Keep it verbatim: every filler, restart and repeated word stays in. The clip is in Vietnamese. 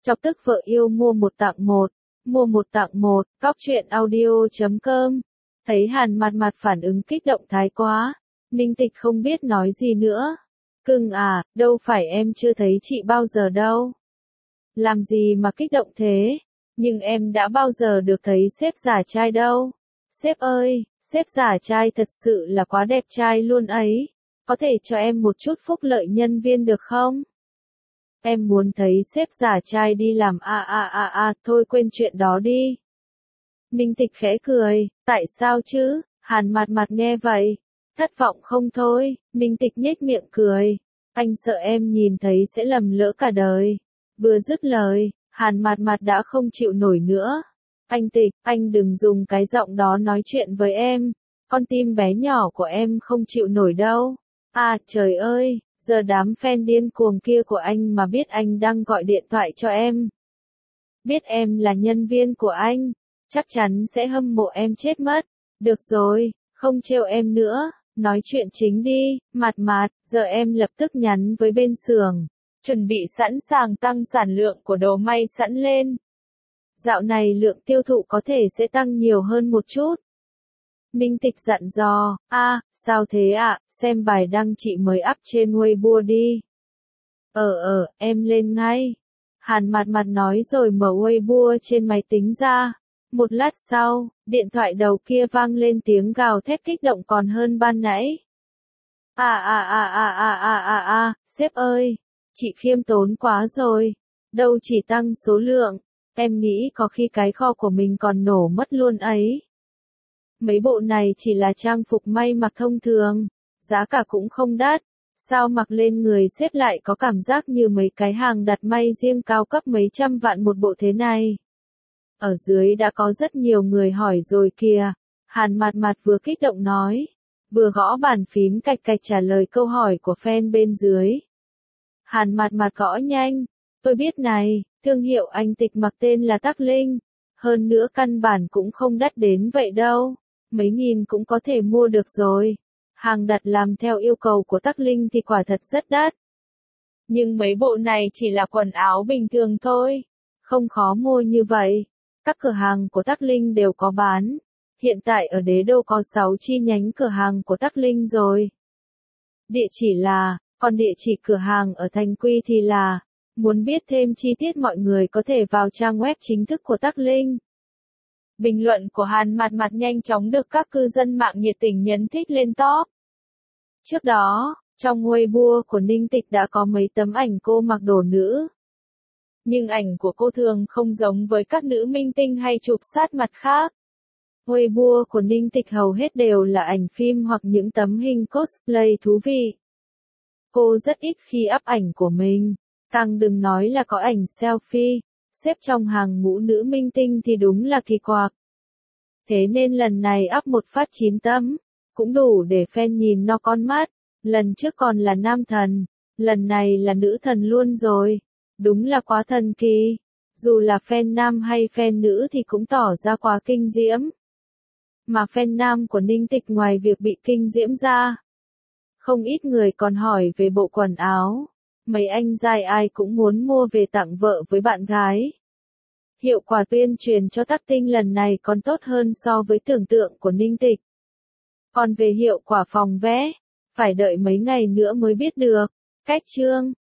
Chọc tức vợ yêu mua một tặng một, mua một tặng một, cóc truyện audio chấm com. Thấy Hàn Mạt Mạt phản ứng kích động thái quá, Ninh Tịch không biết nói gì nữa. Cưng à, đâu phải em chưa thấy chị bao giờ đâu. Làm gì mà kích động thế, nhưng em đã bao giờ được thấy sếp giả trai đâu. Sếp ơi, sếp giả trai thật sự là quá đẹp trai luôn ấy, có thể cho em một chút phúc lợi nhân viên được không? Em muốn thấy sếp giả trai đi làm a a a a, thôi quên chuyện đó đi. Ninh Tịch khẽ cười, tại sao chứ? Hàn Mạt Mạt nghe vậy, thất vọng không thôi. Ninh Tịch nhếch miệng cười, anh sợ em nhìn thấy sẽ lầm lỡ cả đời. Vừa dứt lời, Hàn Mạt Mạt đã không chịu nổi nữa. Anh Tịch, anh đừng dùng cái giọng đó nói chuyện với em, con tim bé nhỏ của em không chịu nổi đâu. À trời ơi, giờ đám fan điên cuồng kia của anh mà biết anh đang gọi điện thoại cho em, biết em là nhân viên của anh, chắc chắn sẽ hâm mộ em chết mất. Được rồi, không trêu em nữa, nói chuyện chính đi. Mạt Mạt, giờ em lập tức nhắn với bên xưởng, chuẩn bị sẵn sàng tăng sản lượng của đồ may sẵn lên. Dạo này lượng tiêu thụ có thể sẽ tăng nhiều hơn một chút. Ninh Tịch dặn dò, a, sao thế ạ, à? Xem bài đăng chị mới up trên Weibo đi. Ờ ờ, em lên ngay. Hàn Mạt Mạt nói rồi mở Weibo trên máy tính ra. Một lát sau, điện thoại đầu kia vang lên tiếng gào thét kích động còn hơn ban nãy. À à à à à à à à, sếp ơi, chị khiêm tốn quá rồi, đâu chỉ tăng số lượng, em nghĩ có khi cái kho của mình còn nổ mất luôn ấy. Mấy bộ này chỉ là trang phục may mặc thông thường, giá cả cũng không đắt, sao mặc lên người sếp lại có cảm giác như mấy cái hàng đặt may riêng cao cấp mấy trăm vạn một bộ thế này. Ở dưới đã có rất nhiều người hỏi rồi kìa. Hàn Mạt Mạt vừa kích động nói, vừa gõ bàn phím cạch cạch trả lời câu hỏi của fan bên dưới. Hàn Mạt Mạt gõ nhanh, tôi biết này, thương hiệu anh Tịch mặc tên là Tắc Linh, hơn nữa căn bản cũng không đắt đến vậy đâu, mấy nghìn cũng có thể mua được rồi. Hàng đặt làm theo yêu cầu của Tắc Linh thì quả thật rất đắt. Nhưng mấy bộ này chỉ là quần áo bình thường thôi, không khó mua như vậy. Các cửa hàng của Tắc Linh đều có bán. Hiện tại ở Đế Đô có sáu chi nhánh cửa hàng của Tắc Linh rồi. Địa chỉ là, còn địa chỉ cửa hàng ở Thành Quy thì là, muốn biết thêm chi tiết mọi người có thể vào trang web chính thức của Tắc Linh. Bình luận của Hàn Mạt Mạt nhanh chóng được các cư dân mạng nhiệt tình nhấn thích lên top. Trước đó, trong Weibo của Ninh Tịch đã có mấy tấm ảnh cô mặc đồ nữ. Nhưng ảnh của cô thường không giống với các nữ minh tinh hay chụp sát mặt khác. Weibo của Ninh Tịch hầu hết đều là ảnh phim hoặc những tấm hình cosplay thú vị. Cô rất ít khi up ảnh của mình, càng đừng nói là có ảnh selfie, xếp trong hàng ngũ nữ minh tinh thì đúng là kỳ quặc. Thế nên lần này up một phát chín tấm, cũng đủ để fan nhìn no con mắt. Lần trước còn là nam thần, lần này là nữ thần luôn rồi. Đúng là quá thần kỳ, dù là fan nam hay fan nữ thì cũng tỏ ra quá kinh diễm. Mà fan nam của Ninh Tịch ngoài việc bị kinh diễm ra, không ít người còn hỏi về bộ quần áo, mấy anh giai ai cũng muốn mua về tặng vợ với bạn gái. Hiệu quả tuyên truyền cho Tắc Tinh lần này còn tốt hơn so với tưởng tượng của Ninh Tịch. Còn về hiệu quả phòng vé, phải đợi mấy ngày nữa mới biết được. Cách chương